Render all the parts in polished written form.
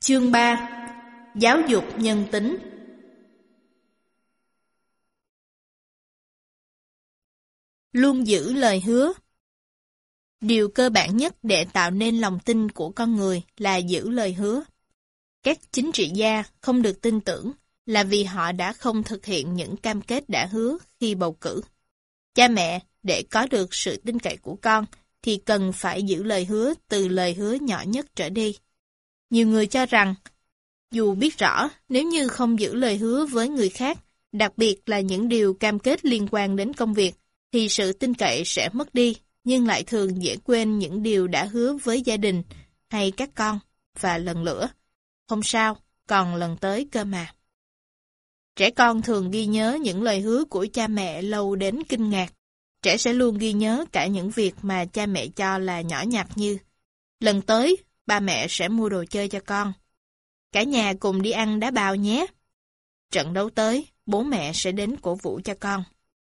Chương 3. Giáo dục nhân tính. Luôn giữ lời hứa. Điều cơ bản nhất để tạo nên lòng tin của con người là giữ lời hứa. Các chính trị gia không được tin tưởng là vì họ đã không thực hiện những cam kết đã hứa khi bầu cử. Cha mẹ, để có được sự tin cậy của con, thì cần phải giữ lời hứa từ lời hứa nhỏ nhất trở đi. Nhiều người cho rằng, dù biết rõ nếu như không giữ lời hứa với người khác, đặc biệt là những điều cam kết liên quan đến công việc, thì sự tin cậy sẽ mất đi, nhưng lại thường dễ quên những điều đã hứa với gia đình hay các con, và lần lữa. Không sao, còn lần tới cơ mà. Trẻ con thường ghi nhớ những lời hứa của cha mẹ lâu đến kinh ngạc. Trẻ sẽ luôn ghi nhớ cả những việc mà cha mẹ cho là nhỏ nhặt như: lần tới, ba mẹ sẽ mua đồ chơi cho con. Cả nhà cùng đi ăn đá bào nhé. Trận đấu tới, bố mẹ sẽ đến cổ vũ cho con.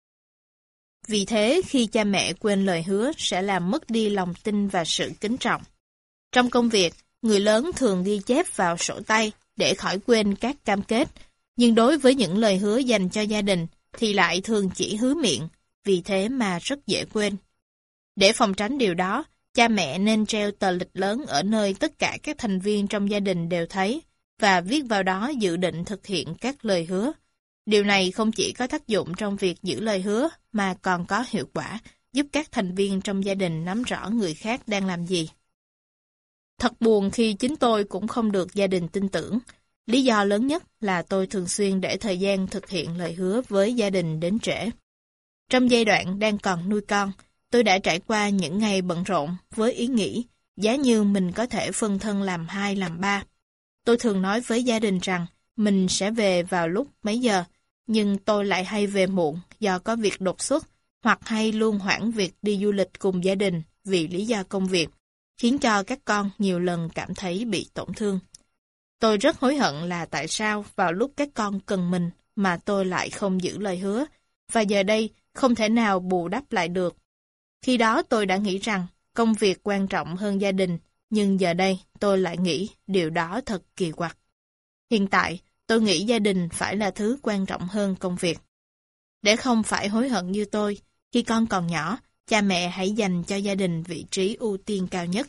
Vì thế, khi cha mẹ quên lời hứa sẽ làm mất đi lòng tin và sự kính trọng. Trong công việc, người lớn thường ghi chép vào sổ tay để khỏi quên các cam kết, nhưng đối với những lời hứa dành cho gia đình thì lại thường chỉ hứa miệng, vì thế mà rất dễ quên. Để phòng tránh điều đó, cha mẹ nên treo tờ lịch lớn ở nơi tất cả các thành viên trong gia đình đều thấy và viết vào đó dự định thực hiện các lời hứa. Điều này không chỉ có tác dụng trong việc giữ lời hứa mà còn có hiệu quả giúp các thành viên trong gia đình nắm rõ người khác đang làm gì. Thật buồn khi chính tôi cũng không được gia đình tin tưởng. Lý do lớn nhất là tôi thường xuyên để thời gian thực hiện lời hứa với gia đình đến trễ. Trong giai đoạn đang còn nuôi con, tôi đã trải qua những ngày bận rộn với ý nghĩ giá như mình có thể phân thân làm 2 làm 3. Tôi thường nói với gia đình rằng mình sẽ về vào lúc mấy giờ, nhưng tôi lại hay về muộn do có việc đột xuất, hoặc hay luôn hoãn việc đi du lịch cùng gia đình vì lý do công việc, khiến cho các con nhiều lần cảm thấy bị tổn thương. Tôi rất hối hận là tại sao vào lúc các con cần mình mà tôi lại không giữ lời hứa, và giờ đây không thể nào bù đắp lại được. Khi đó tôi đã nghĩ rằng công việc quan trọng hơn gia đình, nhưng giờ đây tôi lại nghĩ điều đó thật kỳ quặc. Hiện tại, tôi nghĩ gia đình phải là thứ quan trọng hơn công việc. Để không phải hối hận như tôi, khi con còn nhỏ, cha mẹ hãy dành cho gia đình vị trí ưu tiên cao nhất.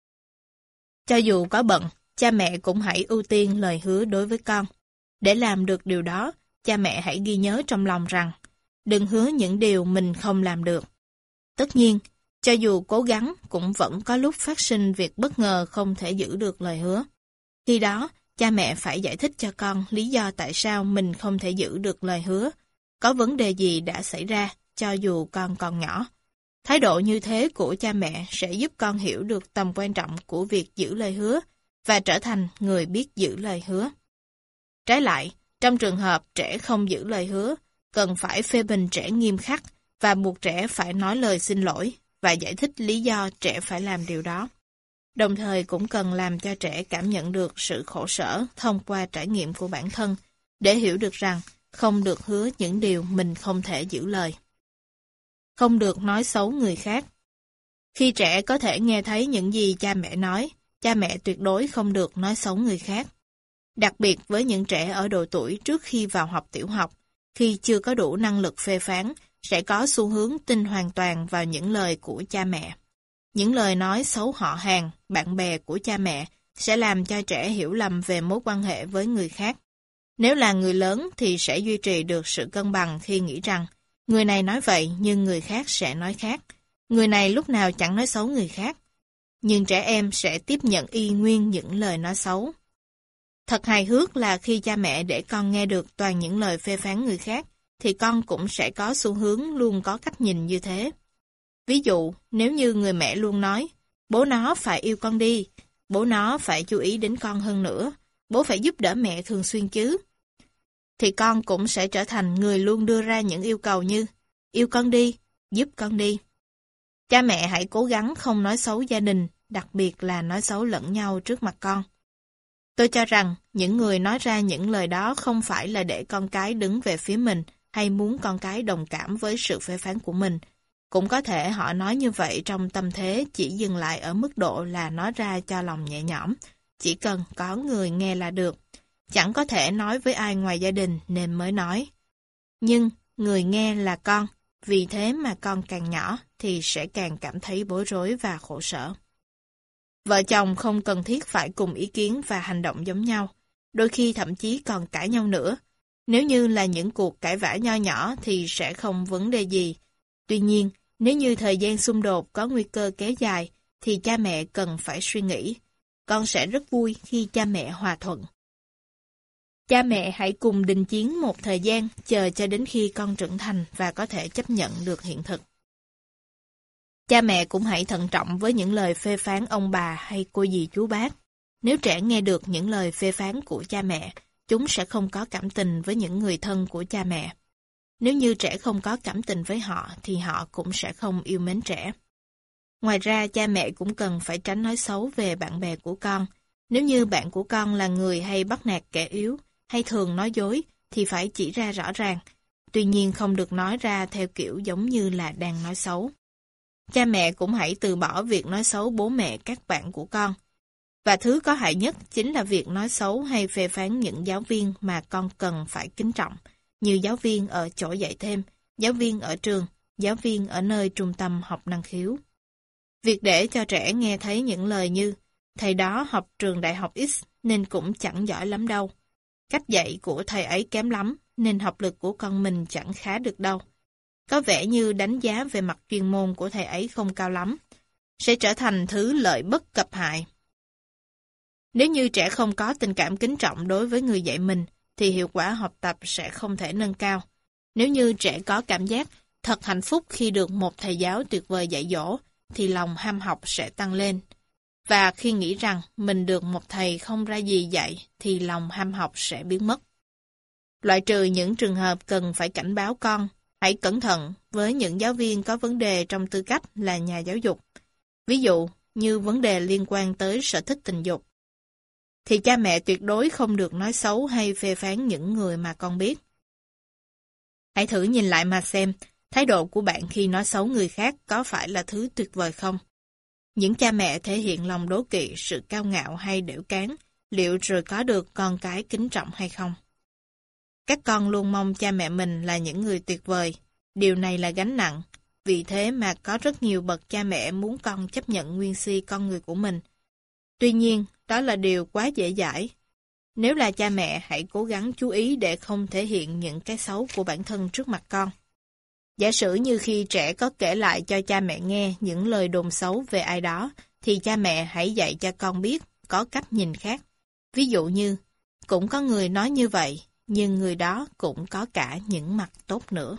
Cho dù có bận, cha mẹ cũng hãy ưu tiên lời hứa đối với con. Để làm được điều đó, cha mẹ hãy ghi nhớ trong lòng rằng đừng hứa những điều mình không làm được. Tất nhiên, cho dù cố gắng cũng vẫn có lúc phát sinh việc bất ngờ không thể giữ được lời hứa. Khi đó, cha mẹ phải giải thích cho con lý do tại sao mình không thể giữ được lời hứa. Có vấn đề gì đã xảy ra, cho dù con còn nhỏ. Thái độ như thế của cha mẹ sẽ giúp con hiểu được tầm quan trọng của việc giữ lời hứa và trở thành người biết giữ lời hứa. Trái lại, trong trường hợp trẻ không giữ lời hứa, cần phải phê bình trẻ nghiêm khắc và buộc trẻ phải nói lời xin lỗi và giải thích lý do trẻ phải làm điều đó. Đồng thời cũng cần làm cho trẻ cảm nhận được sự khổ sở thông qua trải nghiệm của bản thân, để hiểu được rằng không được hứa những điều mình không thể giữ lời. Không được nói xấu người khác. Khi trẻ có thể nghe thấy những gì cha mẹ nói, cha mẹ tuyệt đối không được nói xấu người khác. Đặc biệt với những trẻ ở độ tuổi trước khi vào học tiểu học, khi chưa có đủ năng lực phê phán, sẽ có xu hướng tin hoàn toàn vào những lời của cha mẹ. Những lời nói xấu họ hàng, bạn bè của cha mẹ sẽ làm cho trẻ hiểu lầm về mối quan hệ với người khác. Nếu là người lớn thì sẽ duy trì được sự cân bằng khi nghĩ rằng người này nói vậy nhưng người khác sẽ nói khác. Người này lúc nào chẳng nói xấu người khác. Nhưng trẻ em sẽ tiếp nhận y nguyên những lời nói xấu. Thật hài hước là khi cha mẹ để con nghe được toàn những lời phê phán người khác, thì con cũng sẽ có xu hướng luôn có cách nhìn như thế. Ví dụ, nếu như người mẹ luôn nói, bố nó phải yêu con đi, bố nó phải chú ý đến con hơn nữa, bố phải giúp đỡ mẹ thường xuyên chứ, thì con cũng sẽ trở thành người luôn đưa ra những yêu cầu như, yêu con đi, giúp con đi. Cha mẹ hãy cố gắng không nói xấu gia đình, đặc biệt là nói xấu lẫn nhau trước mặt con. Tôi cho rằng, những người nói ra những lời đó không phải là để con cái đứng về phía mình, hay muốn con cái đồng cảm với sự phê phán của mình. Cũng có thể họ nói như vậy trong tâm thế chỉ dừng lại ở mức độ là nói ra cho lòng nhẹ nhõm, chỉ cần có người nghe là được. Chẳng có thể nói với ai ngoài gia đình nên mới nói. Nhưng người nghe là con, vì thế mà con càng nhỏ thì sẽ càng cảm thấy bối rối và khổ sở. Vợ chồng không cần thiết phải cùng ý kiến và hành động giống nhau, đôi khi thậm chí còn cãi nhau nữa. Nếu như là những cuộc cãi vã nho nhỏ thì sẽ không vấn đề gì. Tuy nhiên, nếu như thời gian xung đột có nguy cơ kéo dài, thì cha mẹ cần phải suy nghĩ. Con sẽ rất vui khi cha mẹ hòa thuận. Cha mẹ hãy cùng đình chiến một thời gian, chờ cho đến khi con trưởng thành và có thể chấp nhận được hiện thực. Cha mẹ cũng hãy thận trọng với những lời phê phán ông bà hay cô dì chú bác. Nếu trẻ nghe được những lời phê phán của cha mẹ, chúng sẽ không có cảm tình với những người thân của cha mẹ. Nếu như trẻ không có cảm tình với họ, thì họ cũng sẽ không yêu mến trẻ. Ngoài ra, cha mẹ cũng cần phải tránh nói xấu về bạn bè của con. Nếu như bạn của con là người hay bắt nạt kẻ yếu, hay thường nói dối, thì phải chỉ ra rõ ràng. Tuy nhiên không được nói ra theo kiểu giống như là đang nói xấu. Cha mẹ cũng hãy từ bỏ việc nói xấu bố mẹ các bạn của con. Và thứ có hại nhất chính là việc nói xấu hay phê phán những giáo viên mà con cần phải kính trọng, như giáo viên ở chỗ dạy thêm, giáo viên ở trường, giáo viên ở nơi trung tâm học năng khiếu. Việc để cho trẻ nghe thấy những lời như thầy đó học trường đại học X nên cũng chẳng giỏi lắm đâu. Cách dạy của thầy ấy kém lắm nên học lực của con mình chẳng khá được đâu. Có vẻ như đánh giá về mặt chuyên môn của thầy ấy không cao lắm, sẽ trở thành thứ lợi bất cập hại. Nếu như trẻ không có tình cảm kính trọng đối với người dạy mình, thì hiệu quả học tập sẽ không thể nâng cao. Nếu như trẻ có cảm giác thật hạnh phúc khi được một thầy giáo tuyệt vời dạy dỗ, thì lòng ham học sẽ tăng lên. Và khi nghĩ rằng mình được một thầy không ra gì dạy, thì lòng ham học sẽ biến mất. Loại trừ những trường hợp cần phải cảnh báo con, hãy cẩn thận với những giáo viên có vấn đề trong tư cách là nhà giáo dục. Ví dụ như vấn đề liên quan tới sở thích tình dục. Thì cha mẹ tuyệt đối không được nói xấu hay phê phán những người mà con biết. Hãy thử nhìn lại mà xem, thái độ của bạn khi nói xấu người khác có phải là thứ tuyệt vời không? Những cha mẹ thể hiện lòng đố kỵ, sự cao ngạo hay đểu cáng, liệu rồi có được con cái kính trọng hay không? Các con luôn mong cha mẹ mình là những người tuyệt vời. Điều này là gánh nặng. Vì thế mà có rất nhiều bậc cha mẹ muốn con chấp nhận nguyên si con người của mình. Tuy nhiên, đó là điều quá dễ dãi. Nếu là cha mẹ, hãy cố gắng chú ý để không thể hiện những cái xấu của bản thân trước mặt con. Giả sử như khi trẻ có kể lại cho cha mẹ nghe những lời đồn xấu về ai đó, thì cha mẹ hãy dạy cho con biết có cách nhìn khác. Ví dụ như, cũng có người nói như vậy, nhưng người đó cũng có cả những mặt tốt nữa.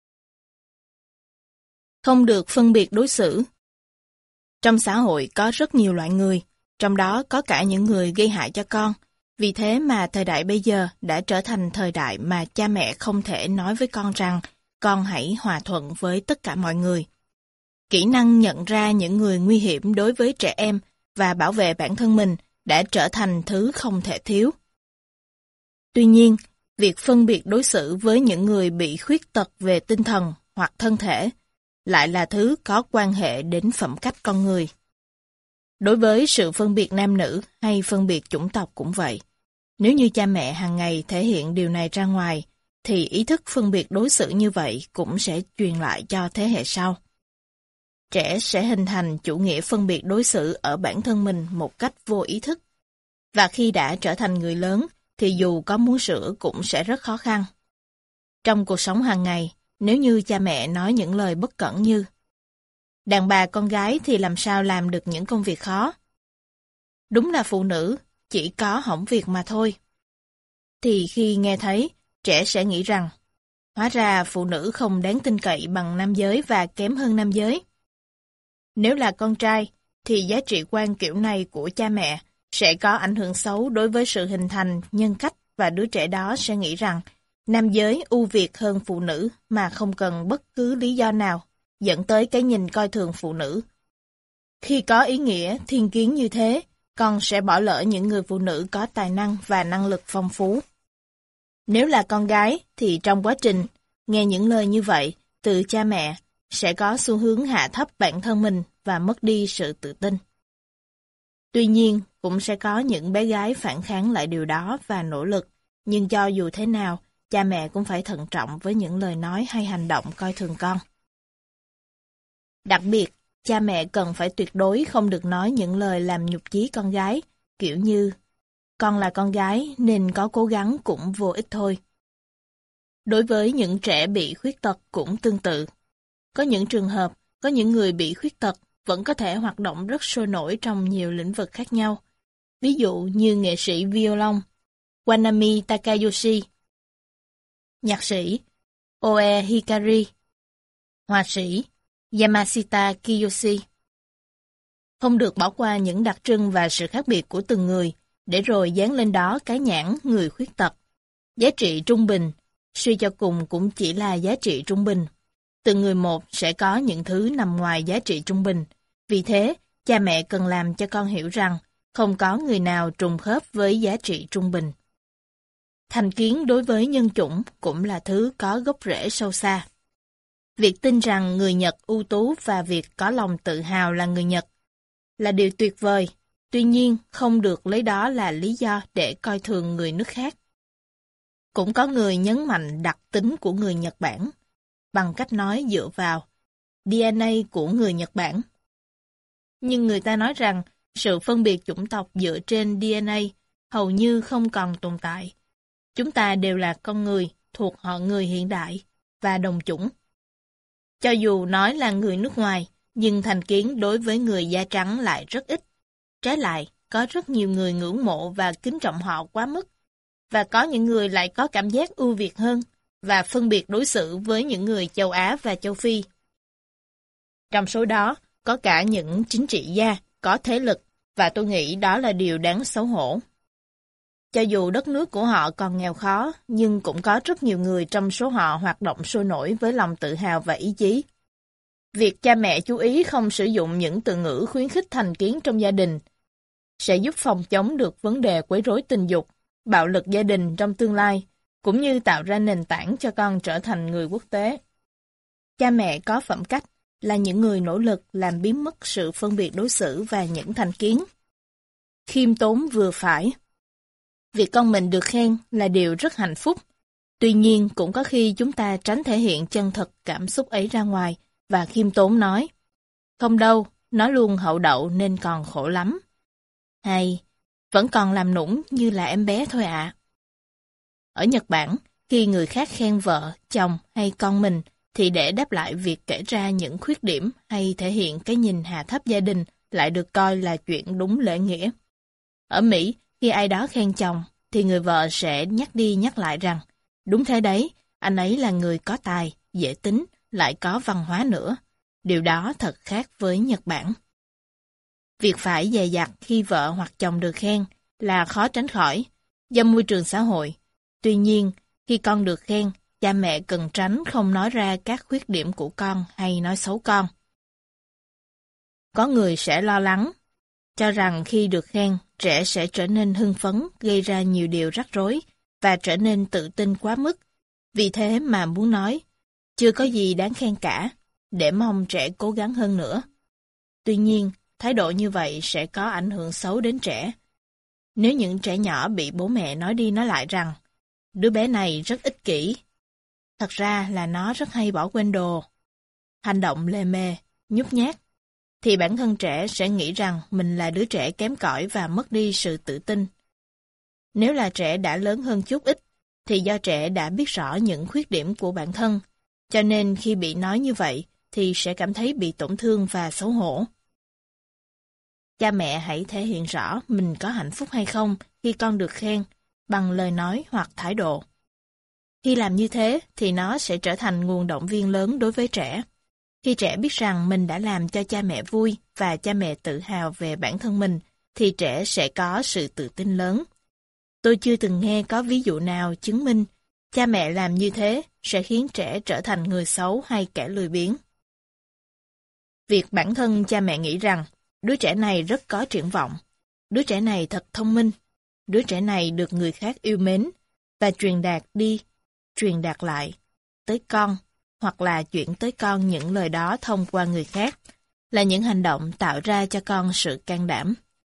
Không được phân biệt đối xử. Trong xã hội có rất nhiều loại người, trong đó có cả những người gây hại cho con. Vì thế mà thời đại bây giờ đã trở thành thời đại mà cha mẹ không thể nói với con rằng con hãy hòa thuận với tất cả mọi người. Kỹ năng nhận ra những người nguy hiểm đối với trẻ em và bảo vệ bản thân mình đã trở thành thứ không thể thiếu. Tuy nhiên, việc phân biệt đối xử với những người bị khuyết tật về tinh thần hoặc thân thể lại là thứ có quan hệ đến phẩm cách con người. Đối với sự phân biệt nam nữ hay phân biệt chủng tộc cũng vậy. Nếu như cha mẹ hàng ngày thể hiện điều này ra ngoài, thì ý thức phân biệt đối xử như vậy cũng sẽ truyền lại cho thế hệ sau. Trẻ sẽ hình thành chủ nghĩa phân biệt đối xử ở bản thân mình một cách vô ý thức. Và khi đã trở thành người lớn, thì dù có muốn sửa cũng sẽ rất khó khăn. Trong cuộc sống hàng ngày, nếu như cha mẹ nói những lời bất cẩn như đàn bà con gái thì làm sao làm được những công việc khó? Đúng là phụ nữ, chỉ có hỏng việc mà thôi. Thì khi nghe thấy, trẻ sẽ nghĩ rằng, hóa ra phụ nữ không đáng tin cậy bằng nam giới và kém hơn nam giới. Nếu là con trai, thì giá trị quan kiểu này của cha mẹ sẽ có ảnh hưởng xấu đối với sự hình thành nhân cách và đứa trẻ đó sẽ nghĩ rằng nam giới ưu việt hơn phụ nữ mà không cần bất cứ lý do nào, dẫn tới cái nhìn coi thường phụ nữ. Khi có ý nghĩa thiên kiến như thế, con sẽ bỏ lỡ những người phụ nữ có tài năng và năng lực phong phú. Nếu là con gái, thì trong quá trình nghe những lời như vậy từ cha mẹ sẽ có xu hướng hạ thấp bản thân mình và mất đi sự tự tin. Tuy nhiên, cũng sẽ có những bé gái phản kháng lại điều đó và nỗ lực, nhưng cho dù thế nào, cha mẹ cũng phải thận trọng với những lời nói hay hành động coi thường con. Đặc biệt, cha mẹ cần phải tuyệt đối không được nói những lời làm nhục chí con gái, kiểu như con là con gái nên có cố gắng cũng vô ích thôi. Đối với những trẻ bị khuyết tật cũng tương tự. Có những trường hợp, có những người bị khuyết tật vẫn có thể hoạt động rất sôi nổi trong nhiều lĩnh vực khác nhau. Ví dụ như nghệ sĩ violon Wanami Takayoshi, nhạc sĩ Oe Hikari, họa sĩ Yamashita Kiyoshi. Không được bỏ qua những đặc trưng và sự khác biệt của từng người, để rồi dán lên đó cái nhãn người khuyết tật. Giá trị trung bình, suy cho cùng cũng chỉ là giá trị trung bình. Từng người một sẽ có những thứ nằm ngoài giá trị trung bình. Vì thế, cha mẹ cần làm cho con hiểu rằng không có người nào trùng khớp với giá trị trung bình. Thành kiến đối với nhân chủng cũng là thứ có gốc rễ sâu xa. Việc tin rằng người Nhật ưu tú và việc có lòng tự hào là người Nhật là điều tuyệt vời, tuy nhiên không được lấy đó là lý do để coi thường người nước khác. Cũng có người nhấn mạnh đặc tính của người Nhật Bản, bằng cách nói dựa vào DNA của người Nhật Bản. Nhưng người ta nói rằng sự phân biệt chủng tộc dựa trên DNA hầu như không còn tồn tại. Chúng ta đều là con người thuộc họ người hiện đại và đồng chủng. Cho dù nói là người nước ngoài, nhưng thành kiến đối với người da trắng lại rất ít. Trái lại, có rất nhiều người ngưỡng mộ và kính trọng họ quá mức. Và có những người lại có cảm giác ưu việt hơn và phân biệt đối xử với những người châu Á và châu Phi. Trong số đó, có cả những chính trị gia, có thế lực, và tôi nghĩ đó là điều đáng xấu hổ. Cho dù đất nước của họ còn nghèo khó, nhưng cũng có rất nhiều người trong số họ hoạt động sôi nổi với lòng tự hào và ý chí. Việc cha mẹ chú ý không sử dụng những từ ngữ khuyến khích thành kiến trong gia đình sẽ giúp phòng chống được vấn đề quấy rối tình dục, bạo lực gia đình trong tương lai, cũng như tạo ra nền tảng cho con trở thành người quốc tế. Cha mẹ có phẩm cách là những người nỗ lực làm biến mất sự phân biệt đối xử và những thành kiến. Khiêm tốn vừa phải. Việc con mình được khen là điều rất hạnh phúc. Tuy nhiên cũng có khi chúng ta tránh thể hiện chân thật cảm xúc ấy ra ngoài và khiêm tốn nói: không đâu, nó luôn hậu đậu nên còn khổ lắm. Hay, vẫn còn làm nũng như là em bé thôi ạ. Ở Nhật Bản, khi người khác khen vợ, chồng hay con mình, thì để đáp lại việc kể ra những khuyết điểm hay thể hiện cái nhìn hạ thấp gia đình lại được coi là chuyện đúng lễ nghĩa. Ở Mỹ, khi ai đó khen chồng, thì người vợ sẽ nhắc đi nhắc lại rằng, đúng thế đấy, anh ấy là người có tài, dễ tính, lại có văn hóa nữa. Điều đó thật khác với Nhật Bản. Việc phải dè dặt khi vợ hoặc chồng được khen là khó tránh khỏi, do môi trường xã hội. Tuy nhiên, khi con được khen, cha mẹ cần tránh không nói ra các khuyết điểm của con hay nói xấu con. Có người sẽ lo lắng, cho rằng khi được khen, trẻ sẽ trở nên hưng phấn, gây ra nhiều điều rắc rối và trở nên tự tin quá mức. Vì thế mà muốn nói, chưa có gì đáng khen cả, để mong trẻ cố gắng hơn nữa. Tuy nhiên, thái độ như vậy sẽ có ảnh hưởng xấu đến trẻ. Nếu những trẻ nhỏ bị bố mẹ nói đi nói lại rằng, đứa bé này rất ích kỷ, thật ra là nó rất hay bỏ quên đồ, hành động lề mề, nhút nhát, thì bản thân trẻ sẽ nghĩ rằng mình là đứa trẻ kém cỏi và mất đi sự tự tin. Nếu là trẻ đã lớn hơn chút ít, thì do trẻ đã biết rõ những khuyết điểm của bản thân, cho nên khi bị nói như vậy thì sẽ cảm thấy bị tổn thương và xấu hổ. Cha mẹ hãy thể hiện rõ mình có hạnh phúc hay không khi con được khen bằng lời nói hoặc thái độ. Khi làm như thế thì nó sẽ trở thành nguồn động viên lớn đối với trẻ. Khi trẻ biết rằng mình đã làm cho cha mẹ vui và cha mẹ tự hào về bản thân mình, thì trẻ sẽ có sự tự tin lớn. Tôi chưa từng nghe có ví dụ nào chứng minh cha mẹ làm như thế sẽ khiến trẻ trở thành người xấu hay kẻ lười biếng. Việc bản thân cha mẹ nghĩ rằng đứa trẻ này rất có triển vọng, đứa trẻ này thật thông minh, đứa trẻ này được người khác yêu mến, và truyền đạt đi, truyền đạt lại tới con, hoặc là chuyển tới con những lời đó thông qua người khác, là những hành động tạo ra cho con sự can đảm.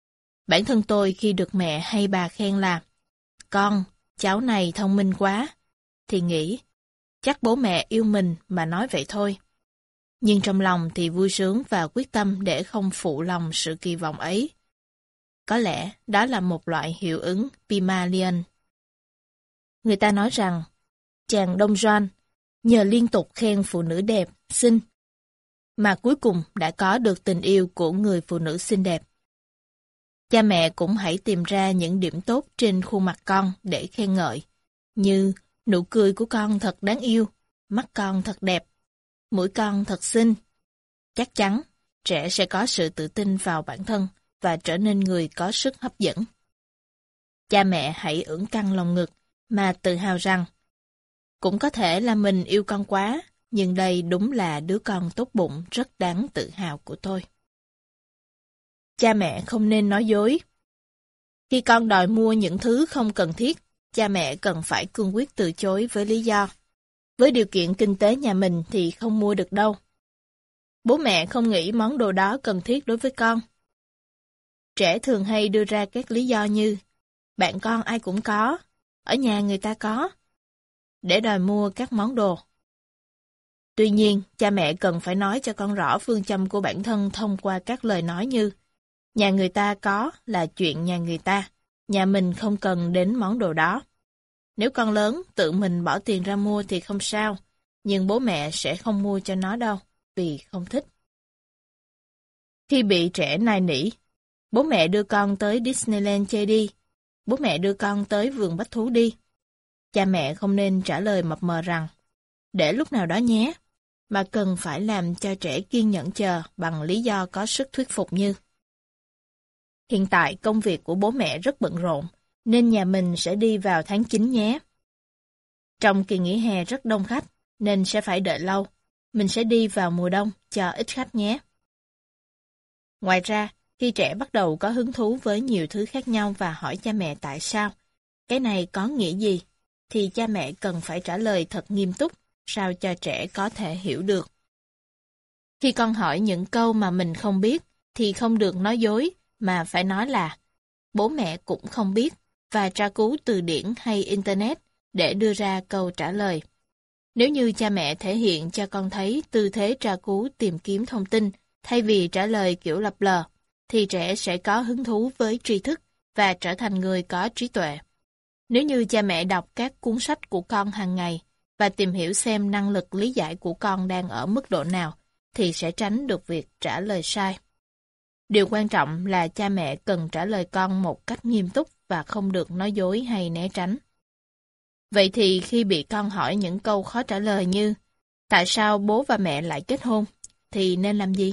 Bản thân tôi khi được mẹ hay bà khen là con, cháu này thông minh quá, thì nghĩ chắc bố mẹ yêu mình mà nói vậy thôi. Nhưng trong lòng thì vui sướng và quyết tâm để không phụ lòng sự kỳ vọng ấy. Có lẽ đó là một loại hiệu ứng Pygmalion. Người ta nói rằng, chàng Đông Doan nhờ liên tục khen phụ nữ đẹp, xinh, mà cuối cùng đã có được tình yêu của người phụ nữ xinh đẹp. Cha mẹ cũng hãy tìm ra những điểm tốt trên khuôn mặt con để khen ngợi, như nụ cười của con thật đáng yêu, mắt con thật đẹp, mũi con thật xinh. Chắc chắn, trẻ sẽ có sự tự tin vào bản thân và trở nên người có sức hấp dẫn. Cha mẹ hãy ưỡn căng lòng ngực mà tự hào rằng cũng có thể là mình yêu con quá, nhưng đây đúng là đứa con tốt bụng rất đáng tự hào của tôi. Cha mẹ không nên nói dối. Khi con đòi mua những thứ không cần thiết, cha mẹ cần phải cương quyết từ chối với lý do. Với điều kiện kinh tế nhà mình thì không mua được đâu. Bố mẹ không nghĩ món đồ đó cần thiết đối với con. Trẻ thường hay đưa ra các lý do như bạn con ai cũng có, ở nhà người ta có, để đòi mua các món đồ. Tuy nhiên, cha mẹ cần phải nói cho con rõ phương châm của bản thân thông qua các lời nói như nhà người ta có là chuyện nhà người ta, nhà mình không cần đến món đồ đó. Nếu con lớn, tự mình bỏ tiền ra mua thì không sao, nhưng bố mẹ sẽ không mua cho nó đâu, vì không thích. Khi bị trẻ nài nỉ, bố mẹ đưa con tới Disneyland chơi đi, bố mẹ đưa con tới vườn bách thú đi. Cha mẹ không nên trả lời mập mờ rằng, để lúc nào đó nhé, mà cần phải làm cho trẻ kiên nhẫn chờ bằng lý do có sức thuyết phục như hiện tại công việc của bố mẹ rất bận rộn, nên nhà mình sẽ đi vào tháng 9 nhé. Trong kỳ nghỉ hè rất đông khách, nên sẽ phải đợi lâu. Mình sẽ đi vào mùa đông, cho ít khách nhé. Ngoài ra, khi trẻ bắt đầu có hứng thú với nhiều thứ khác nhau và hỏi cha mẹ tại sao, cái này có nghĩa gì, thì cha mẹ cần phải trả lời thật nghiêm túc, sao cho trẻ có thể hiểu được. Khi con hỏi những câu mà mình không biết, thì không được nói dối, mà phải nói là bố mẹ cũng không biết, và tra cứu từ điển hay Internet để đưa ra câu trả lời. Nếu như cha mẹ thể hiện cho con thấy tư thế tra cứu tìm kiếm thông tin thay vì trả lời kiểu lập lờ, thì trẻ sẽ có hứng thú với tri thức và trở thành người có trí tuệ. Nếu như cha mẹ đọc các cuốn sách của con hàng ngày và tìm hiểu xem năng lực lý giải của con đang ở mức độ nào, thì sẽ tránh được việc trả lời sai. Điều quan trọng là cha mẹ cần trả lời con một cách nghiêm túc và không được nói dối hay né tránh. Vậy thì khi bị con hỏi những câu khó trả lời như tại sao bố và mẹ lại kết hôn, thì nên làm gì?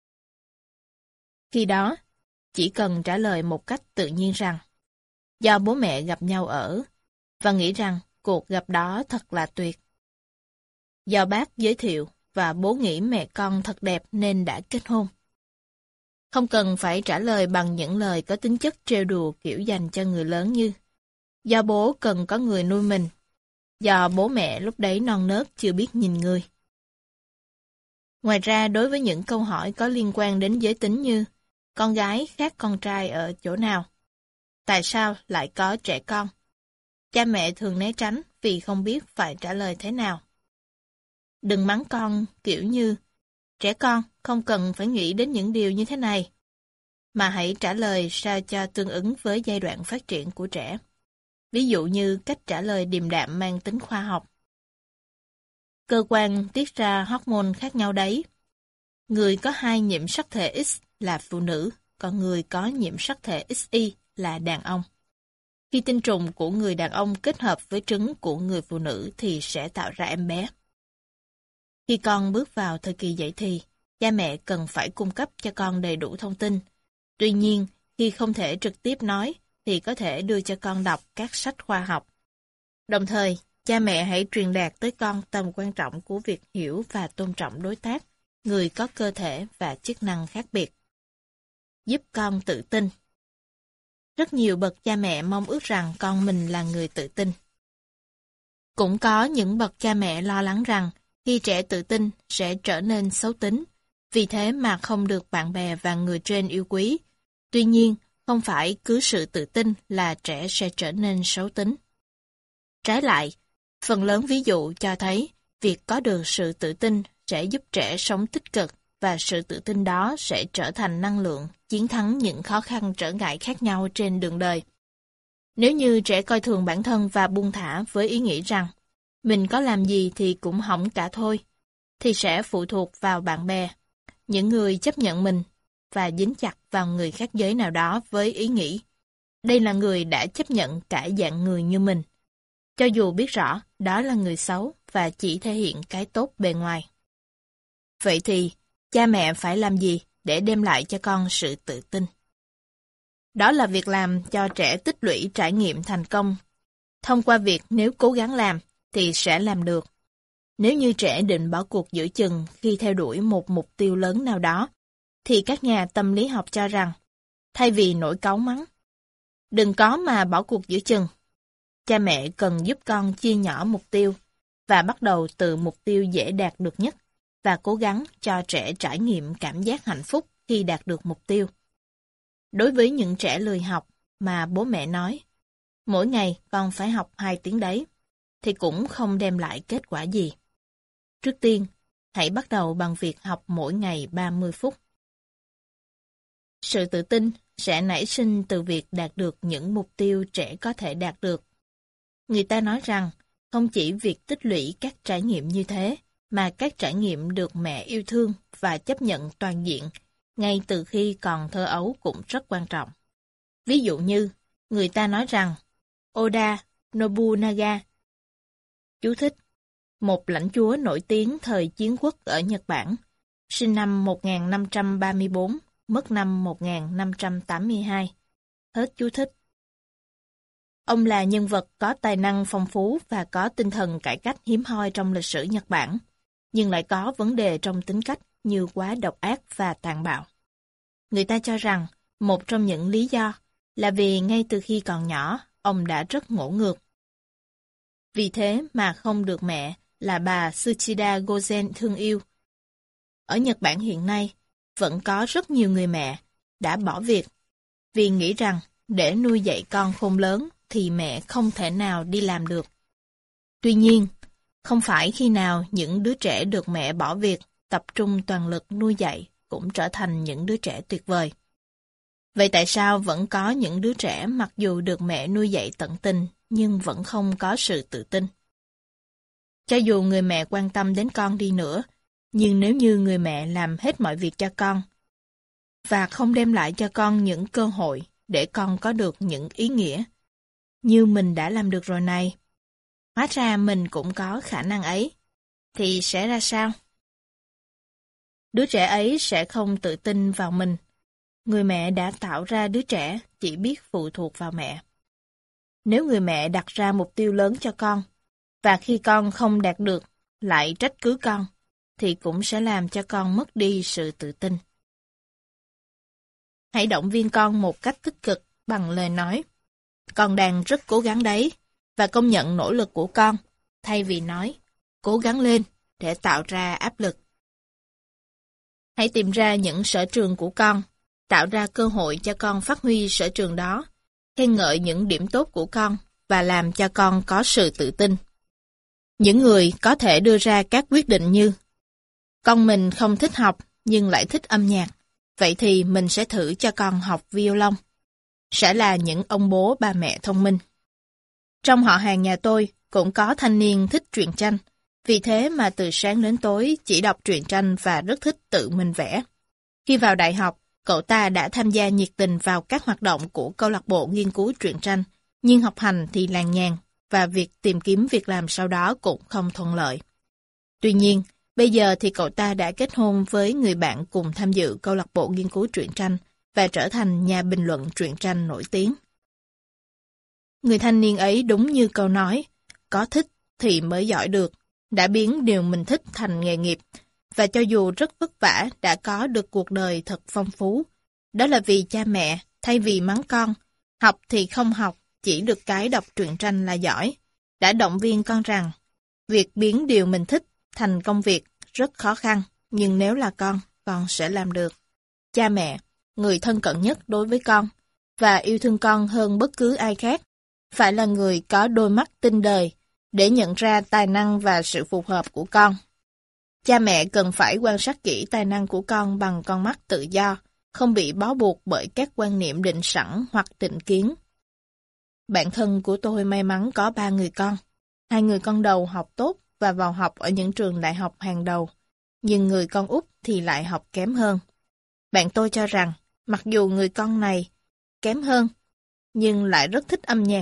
Khi đó, chỉ cần trả lời một cách tự nhiên rằng do bố mẹ gặp nhau ở và nghĩ rằng cuộc gặp đó thật là tuyệt. Do bác giới thiệu và bố nghĩ mẹ con thật đẹp nên đã kết hôn. Không cần phải trả lời bằng những lời có tính chất trêu đùa kiểu dành cho người lớn như do bố cần có người nuôi mình, do bố mẹ lúc đấy non nớt chưa biết nhìn người. Ngoài ra, đối với những câu hỏi có liên quan đến giới tính như con gái khác con trai ở chỗ nào, tại sao lại có trẻ con, cha mẹ thường né tránh vì không biết phải trả lời thế nào. Đừng mắng con kiểu như trẻ con không cần phải nghĩ đến những điều như thế này, mà hãy trả lời sao cho tương ứng với giai đoạn phát triển của trẻ. Ví dụ như cách trả lời điềm đạm mang tính khoa học. Cơ quan tiết ra hormone khác nhau đấy. Người có 2 nhiễm sắc thể X là phụ nữ, còn người có nhiễm sắc thể XY là đàn ông. Khi tinh trùng của người đàn ông kết hợp với trứng của người phụ nữ thì sẽ tạo ra em bé. Khi con bước vào thời kỳ dậy thì, cha mẹ cần phải cung cấp cho con đầy đủ thông tin. Tuy nhiên, khi không thể trực tiếp nói, thì có thể đưa cho con đọc các sách khoa học. Đồng thời, cha mẹ hãy truyền đạt tới con tầm quan trọng của việc hiểu và tôn trọng đối tác, người có cơ thể và chức năng khác biệt. Giúp con tự tin. Rất nhiều bậc cha mẹ mong ước rằng con mình là người tự tin. Cũng có những bậc cha mẹ lo lắng rằng khi trẻ tự tin sẽ trở nên xấu tính, vì thế mà không được bạn bè và người trên yêu quý. Tuy nhiên, không phải cứ sự tự tin là trẻ sẽ trở nên xấu tính. Trái lại, phần lớn ví dụ cho thấy việc có được sự tự tin sẽ giúp trẻ sống tích cực và sự tự tin đó sẽ trở thành năng lượng chiến thắng những khó khăn trở ngại khác nhau trên đường đời. Nếu như trẻ coi thường bản thân và buông thả với ý nghĩ rằng mình có làm gì thì cũng hỏng cả thôi, thì sẽ phụ thuộc vào bạn bè, những người chấp nhận mình và dính chặt vào người khác giới nào đó với ý nghĩ đây là người đã chấp nhận cả dạng người như mình, cho dù biết rõ đó là người xấu và chỉ thể hiện cái tốt bề ngoài. Vậy thì, cha mẹ phải làm gì để đem lại cho con sự tự tin? Đó là việc làm cho trẻ tích lũy trải nghiệm thành công. Thông qua việc nếu cố gắng làm, thì sẽ làm được. Nếu như trẻ định bỏ cuộc giữa chừng khi theo đuổi một mục tiêu lớn nào đó, thì các nhà tâm lý học cho rằng, thay vì nổi cáu mắng, đừng có mà bỏ cuộc giữa chừng. Cha mẹ cần giúp con chia nhỏ mục tiêu và bắt đầu từ mục tiêu dễ đạt được nhất và cố gắng cho trẻ trải nghiệm cảm giác hạnh phúc khi đạt được mục tiêu. Đối với những trẻ lười học mà bố mẹ nói, mỗi ngày con phải học 2 tiếng đấy, thì cũng không đem lại kết quả gì. Trước tiên, hãy bắt đầu bằng việc học mỗi ngày 30 phút. Sự tự tin sẽ nảy sinh từ việc đạt được những mục tiêu trẻ có thể đạt được. Người ta nói rằng, không chỉ việc tích lũy các trải nghiệm như thế, mà các trải nghiệm được mẹ yêu thương và chấp nhận toàn diện, ngay từ khi còn thơ ấu cũng rất quan trọng. Ví dụ như, người ta nói rằng, Oda Nobunaga, chú thích, một lãnh chúa nổi tiếng thời chiến quốc ở Nhật Bản, sinh năm 1534, mất năm 1582. Hết chú thích. Ông là nhân vật có tài năng phong phú và có tinh thần cải cách hiếm hoi trong lịch sử Nhật Bản, nhưng lại có vấn đề trong tính cách như quá độc ác và tàn bạo. Người ta cho rằng, một trong những lý do là vì ngay từ khi còn nhỏ, ông đã rất ngỗ ngược. Vì thế mà không được mẹ là bà Tsuchida Gozen thương yêu. Ở Nhật Bản hiện nay, vẫn có rất nhiều người mẹ đã bỏ việc vì nghĩ rằng để nuôi dạy con khôn lớn thì mẹ không thể nào đi làm được. Tuy nhiên, không phải khi nào những đứa trẻ được mẹ bỏ việc, tập trung toàn lực nuôi dạy cũng trở thành những đứa trẻ tuyệt vời. Vậy tại sao vẫn có những đứa trẻ mặc dù được mẹ nuôi dạy tận tình nhưng vẫn không có sự tự tin? Cho dù người mẹ quan tâm đến con đi nữa, nhưng nếu như người mẹ làm hết mọi việc cho con và không đem lại cho con những cơ hội để con có được những ý nghĩa như mình đã làm được rồi này, hóa ra mình cũng có khả năng ấy, thì sẽ ra sao? Đứa trẻ ấy sẽ không tự tin vào mình. Người mẹ đã tạo ra đứa trẻ chỉ biết phụ thuộc vào mẹ. Nếu người mẹ đặt ra mục tiêu lớn cho con, và khi con không đạt được, lại trách cứ con, thì cũng sẽ làm cho con mất đi sự tự tin. Hãy động viên con một cách tích cực bằng lời nói. Con đang rất cố gắng đấy, và công nhận nỗ lực của con, thay vì nói, cố gắng lên, để tạo ra áp lực. Hãy tìm ra những sở trường của con, tạo ra cơ hội cho con phát huy sở trường đó, khen ngợi những điểm tốt của con và làm cho con có sự tự tin. Những người có thể đưa ra các quyết định như con mình không thích học nhưng lại thích âm nhạc, vậy thì mình sẽ thử cho con học violon. Sẽ là những ông bố bà mẹ thông minh. Trong họ hàng nhà tôi cũng có thanh niên thích truyện tranh, vì thế mà từ sáng đến tối chỉ đọc truyện tranh và rất thích tự mình vẽ. Khi vào đại học, cậu ta đã tham gia nhiệt tình vào các hoạt động của câu lạc bộ nghiên cứu truyện tranh, nhưng học hành thì làng nhàng, và việc tìm kiếm việc làm sau đó cũng không thuận lợi. Tuy nhiên, bây giờ thì cậu ta đã kết hôn với người bạn cùng tham dự câu lạc bộ nghiên cứu truyện tranh và trở thành nhà bình luận truyện tranh nổi tiếng. Người thanh niên ấy đúng như câu nói, có thích thì mới giỏi được, đã biến điều mình thích thành nghề nghiệp, và cho dù rất vất vả đã có được cuộc đời thật phong phú. Đó là vì cha mẹ, thay vì mắng con, học thì không học, chỉ được cái đọc truyện tranh là giỏi, đã động viên con rằng, việc biến điều mình thích thành công việc rất khó khăn, nhưng nếu là con sẽ làm được. Cha mẹ, người thân cận nhất đối với con, và yêu thương con hơn bất cứ ai khác, phải là người có đôi mắt tinh đời để nhận ra tài năng và sự phù hợp của con. Cha mẹ cần phải quan sát kỹ tài năng của con bằng con mắt tự do, không bị bó buộc bởi các quan niệm định sẵn hoặc định kiến. Bạn thân của tôi may mắn có 3 người con. 2 người con đầu học tốt và vào học ở những trường đại học hàng đầu, nhưng người con út thì lại học kém hơn. Bạn tôi cho rằng, mặc dù người con này kém hơn, nhưng lại rất thích âm nhạc,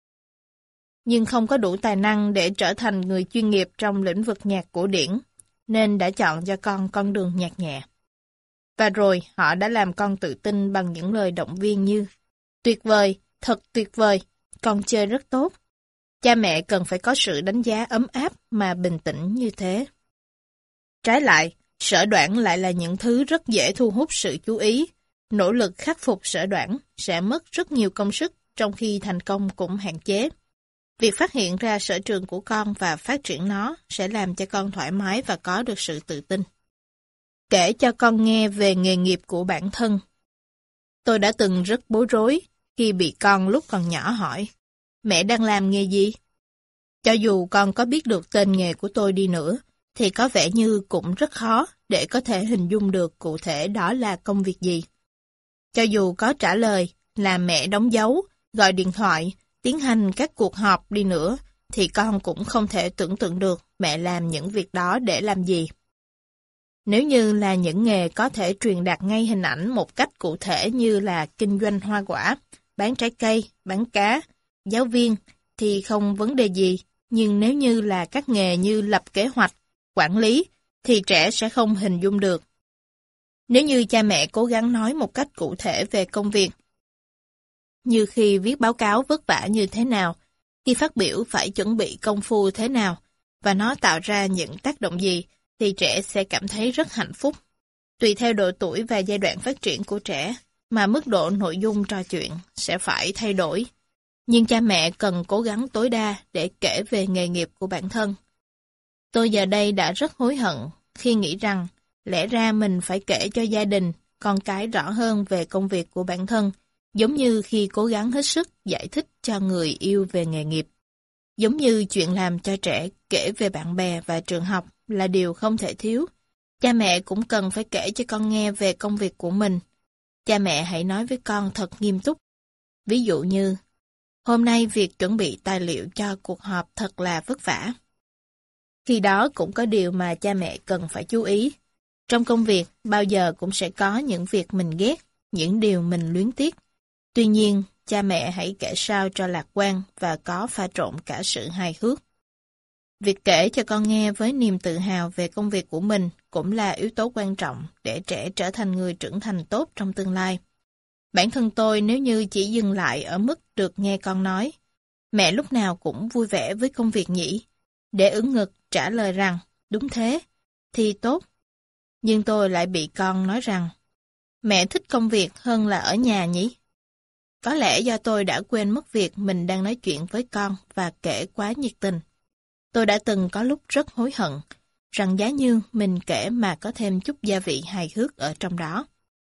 nhưng không có đủ tài năng để trở thành người chuyên nghiệp trong lĩnh vực nhạc cổ điển, nên đã chọn cho con đường nhạc nhẹ. Và rồi họ đã làm con tự tin bằng những lời động viên như: tuyệt vời, thật tuyệt vời, con chơi rất tốt. Cha mẹ cần phải có sự đánh giá ấm áp mà bình tĩnh như thế. Trái lại, sở đoản lại là những thứ rất dễ thu hút sự chú ý. Nỗ lực khắc phục sở đoản sẽ mất rất nhiều công sức, trong khi thành công cũng hạn chế. Việc phát hiện ra sở trường của con và phát triển nó sẽ làm cho con thoải mái và có được sự tự tin. Kể cho con nghe về nghề nghiệp của bản thân. Tôi đã từng rất bối rối khi bị con lúc còn nhỏ hỏi: mẹ đang làm nghề gì? Cho dù con có biết được tên nghề của tôi đi nữa, thì có vẻ như cũng rất khó để có thể hình dung được cụ thể đó là công việc gì. Cho dù có trả lời là mẹ đóng dấu, gọi điện thoại, tiến hành các cuộc họp đi nữa, thì con cũng không thể tưởng tượng được mẹ làm những việc đó để làm gì. Nếu như là những nghề có thể truyền đạt ngay hình ảnh một cách cụ thể như là kinh doanh hoa quả, bán trái cây, bán cá, giáo viên, thì không vấn đề gì. Nhưng nếu như là các nghề như lập kế hoạch, quản lý, thì trẻ sẽ không hình dung được. Nếu như cha mẹ cố gắng nói một cách cụ thể về công việc, như khi viết báo cáo vất vả như thế nào, khi phát biểu phải chuẩn bị công phu thế nào, và nó tạo ra những tác động gì, thì trẻ sẽ cảm thấy rất hạnh phúc. Tùy theo độ tuổi và giai đoạn phát triển của trẻ, mà mức độ nội dung trò chuyện sẽ phải thay đổi. Nhưng cha mẹ cần cố gắng tối đa để kể về nghề nghiệp của bản thân. Tôi giờ đây đã rất hối hận khi nghĩ rằng lẽ ra mình phải kể cho gia đình, con cái rõ hơn về công việc của bản thân, giống như khi cố gắng hết sức giải thích cho người yêu về nghề nghiệp. Giống như chuyện làm cho trẻ kể về bạn bè và trường học là điều không thể thiếu. Cha mẹ cũng cần phải kể cho con nghe về công việc của mình. Cha mẹ hãy nói với con thật nghiêm túc. Ví dụ như, hôm nay việc chuẩn bị tài liệu cho cuộc họp thật là vất vả. Khi đó cũng có điều mà cha mẹ cần phải chú ý. Trong công việc, bao giờ cũng sẽ có những việc mình ghét, những điều mình luyến tiếc. Tuy nhiên, cha mẹ hãy kể sao cho lạc quan và có pha trộn cả sự hài hước. Việc kể cho con nghe với niềm tự hào về công việc của mình cũng là yếu tố quan trọng để trẻ trở thành người trưởng thành tốt trong tương lai. Bản thân tôi nếu như chỉ dừng lại ở mức được nghe con nói, mẹ lúc nào cũng vui vẻ với công việc nhỉ, để ưỡn ngực trả lời rằng, đúng thế, thì tốt. Nhưng tôi lại bị con nói rằng, mẹ thích công việc hơn là ở nhà nhỉ? Có lẽ do tôi đã quên mất việc mình đang nói chuyện với con và kể quá nhiệt tình. Tôi đã từng có lúc rất hối hận, rằng giá như mình kể mà có thêm chút gia vị hài hước ở trong đó.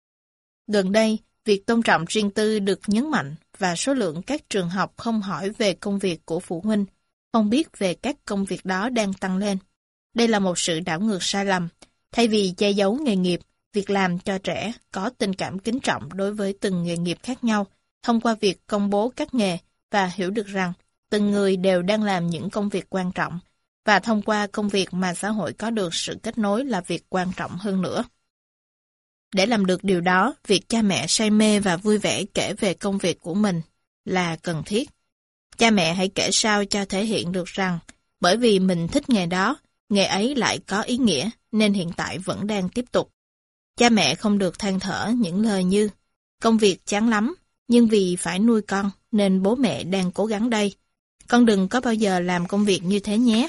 Gần đây, việc tôn trọng riêng tư được nhấn mạnh và số lượng các trường học không hỏi về công việc của phụ huynh, không biết về các công việc đó đang tăng lên. Đây là một sự đảo ngược sai lầm. Thay vì che giấu nghề nghiệp, việc làm cho trẻ có tình cảm kính trọng đối với từng nghề nghiệp khác nhau, thông qua việc công bố các nghề và hiểu được rằng từng người đều đang làm những công việc quan trọng, và thông qua công việc mà xã hội có được sự kết nối là việc quan trọng hơn nữa. Để làm được điều đó, việc cha mẹ say mê và vui vẻ kể về công việc của mình là cần thiết. Cha mẹ hãy kể sao cho thể hiện được rằng, bởi vì mình thích nghề đó, nghề ấy lại có ý nghĩa, nên hiện tại vẫn đang tiếp tục. Cha mẹ không được than thở những lời như, công việc chán lắm, nhưng vì phải nuôi con, nên bố mẹ đang cố gắng đây. Con đừng có bao giờ làm công việc như thế nhé.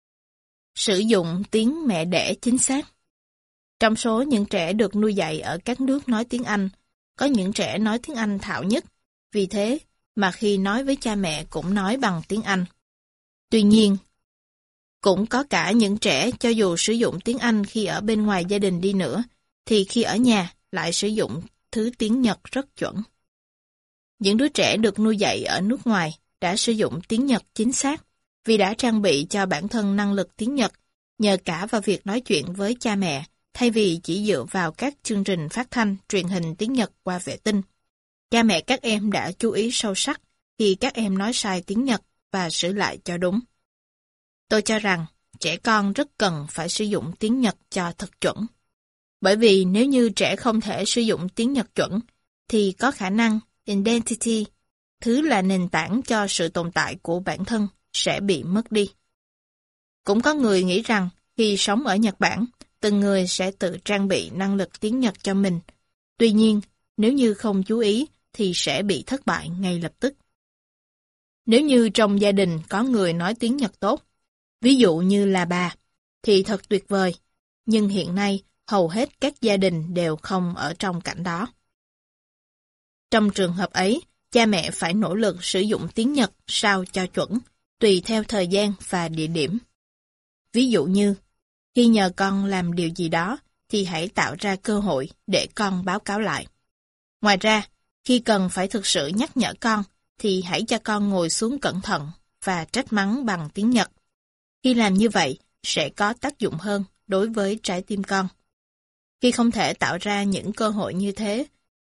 Sử dụng tiếng mẹ đẻ chính xác. Trong số những trẻ được nuôi dạy ở các nước nói tiếng Anh, có những trẻ nói tiếng Anh thạo nhất, vì thế mà khi nói với cha mẹ cũng nói bằng tiếng Anh. Tuy nhiên, cũng có cả những trẻ cho dù sử dụng tiếng Anh khi ở bên ngoài gia đình đi nữa, thì khi ở nhà lại sử dụng thứ tiếng Nhật rất chuẩn. Những đứa trẻ được nuôi dạy ở nước ngoài đã sử dụng tiếng Nhật chính xác vì đã trang bị cho bản thân năng lực tiếng Nhật nhờ cả vào việc nói chuyện với cha mẹ thay vì chỉ dựa vào các chương trình phát thanh, truyền hình tiếng Nhật qua vệ tinh. Cha mẹ các em đã chú ý sâu sắc khi các em nói sai tiếng Nhật và sửa lại cho đúng. Tôi cho rằng trẻ con rất cần phải sử dụng tiếng Nhật cho thật chuẩn. Bởi vì nếu như trẻ không thể sử dụng tiếng Nhật chuẩn, thì có khả năng identity, thứ là nền tảng cho sự tồn tại của bản thân, sẽ bị mất đi. Cũng có người nghĩ rằng khi sống ở Nhật Bản, từng người sẽ tự trang bị năng lực tiếng Nhật cho mình. Tuy nhiên, nếu như không chú ý thì sẽ bị thất bại ngay lập tức. Nếu như trong gia đình có người nói tiếng Nhật tốt, ví dụ như là bà, thì thật tuyệt vời, nhưng hiện nay hầu hết các gia đình đều không ở trong cảnh đó. Trong trường hợp ấy, cha mẹ phải nỗ lực sử dụng tiếng Nhật sao cho chuẩn, tùy theo thời gian và địa điểm. Ví dụ như, khi nhờ con làm điều gì đó, thì hãy tạo ra cơ hội để con báo cáo lại. Ngoài ra, khi cần phải thực sự nhắc nhở con, thì hãy cho con ngồi xuống cẩn thận và trách mắng bằng tiếng Nhật. Khi làm như vậy, sẽ có tác dụng hơn đối với trái tim con. Khi không thể tạo ra những cơ hội như thế,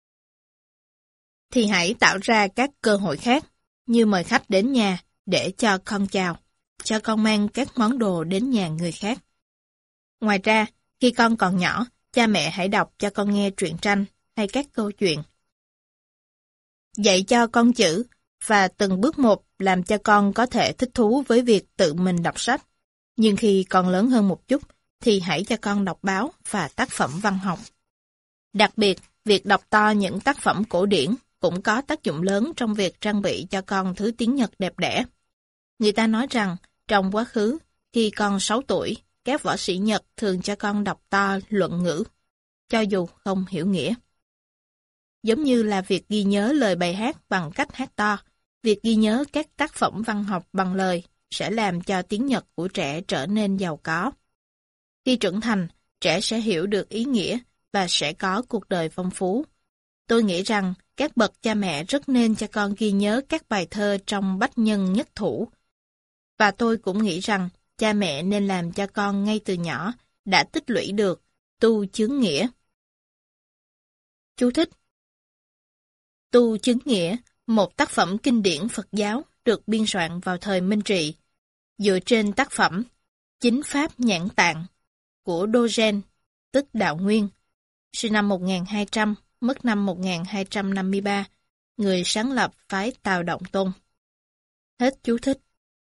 thì hãy tạo ra các cơ hội khác, như mời khách đến nhà để cho con chào, cho con mang các món đồ đến nhà người khác. Ngoài ra, khi con còn nhỏ, cha mẹ hãy đọc cho con nghe truyện tranh hay các câu chuyện. Dạy cho con chữ và từng bước một làm cho con có thể thích thú với việc tự mình đọc sách. Nhưng khi con lớn hơn một chút, thì hãy cho con đọc báo và tác phẩm văn học. Đặc biệt, việc đọc to những tác phẩm cổ điển cũng có tác dụng lớn trong việc trang bị cho con thứ tiếng Nhật đẹp đẽ. Người ta nói rằng, trong quá khứ, khi con 6 tuổi, các võ sĩ Nhật thường cho con đọc to luận ngữ, cho dù không hiểu nghĩa. Giống như là việc ghi nhớ lời bài hát bằng cách hát to, việc ghi nhớ các tác phẩm văn học bằng lời sẽ làm cho tiếng Nhật của trẻ trở nên giàu có. Khi trưởng thành, trẻ sẽ hiểu được ý nghĩa và sẽ có cuộc đời phong phú. Tôi nghĩ rằng các bậc cha mẹ rất nên cho con ghi nhớ các bài thơ trong Bách Nhân Nhất Thủ. Và tôi cũng nghĩ rằng cha mẹ nên làm cho con ngay từ nhỏ đã tích lũy được tu chướng nghĩa. Chú thích: Tu chướng nghĩa, một tác phẩm kinh điển Phật giáo được biên soạn vào thời Minh Trị, dựa trên tác phẩm Chính Pháp Nhãn Tạng của Dogen, tức Đạo Nguyên, sinh năm 1200, mất năm 1253, người sáng lập phái Tào Động Tôn. Hết chú thích.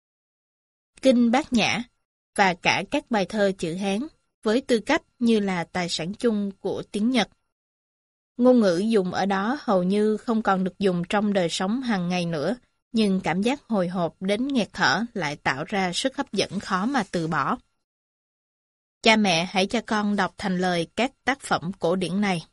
Kinh Bát Nhã và cả các bài thơ chữ Hán với tư cách như là tài sản chung của tiếng Nhật. Ngôn ngữ dùng ở đó hầu như không còn được dùng trong đời sống hàng ngày nữa, nhưng cảm giác hồi hộp đến nghẹt thở lại tạo ra sức hấp dẫn khó mà từ bỏ. Cha mẹ hãy cho con đọc thành lời các tác phẩm cổ điển này.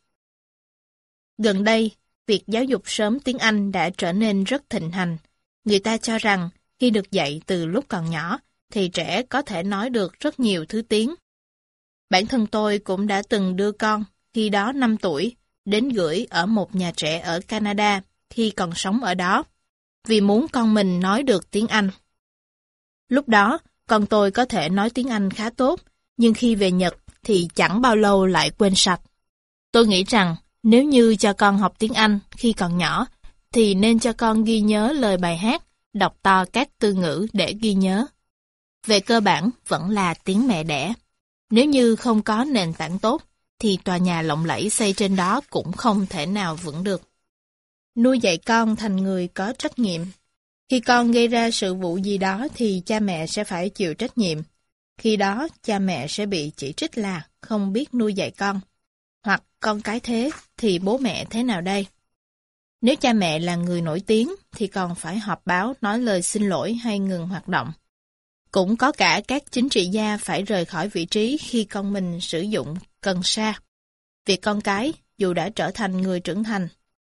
Gần đây, việc giáo dục sớm tiếng Anh đã trở nên rất thịnh hành. Người ta cho rằng khi được dạy từ lúc còn nhỏ, thì trẻ có thể nói được rất nhiều thứ tiếng. Bản thân tôi cũng đã từng đưa con, khi đó 5 tuổi, đến gửi ở một nhà trẻ ở Canada khi còn sống ở đó, vì muốn con mình nói được tiếng Anh. Lúc đó, con tôi có thể nói tiếng Anh khá tốt, nhưng khi về Nhật thì chẳng bao lâu lại quên sạch. Tôi nghĩ rằng nếu như cho con học tiếng Anh khi còn nhỏ, thì nên cho con ghi nhớ lời bài hát, đọc to các từ ngữ để ghi nhớ. Về cơ bản vẫn là tiếng mẹ đẻ. Nếu như không có nền tảng tốt, thì tòa nhà lộng lẫy xây trên đó cũng không thể nào vững được. Nuôi dạy con thành người có trách nhiệm. Khi con gây ra sự vụ gì đó thì cha mẹ sẽ phải chịu trách nhiệm. Khi đó cha mẹ sẽ bị chỉ trích là không biết nuôi dạy con. Hoặc con cái thế thì bố mẹ thế nào đây? Nếu cha mẹ là người nổi tiếng thì còn phải họp báo nói lời xin lỗi hay ngừng hoạt động. Cũng có cả các chính trị gia phải rời khỏi vị trí khi con mình sử dụng cần sa. Việc con cái, dù đã trở thành người trưởng thành,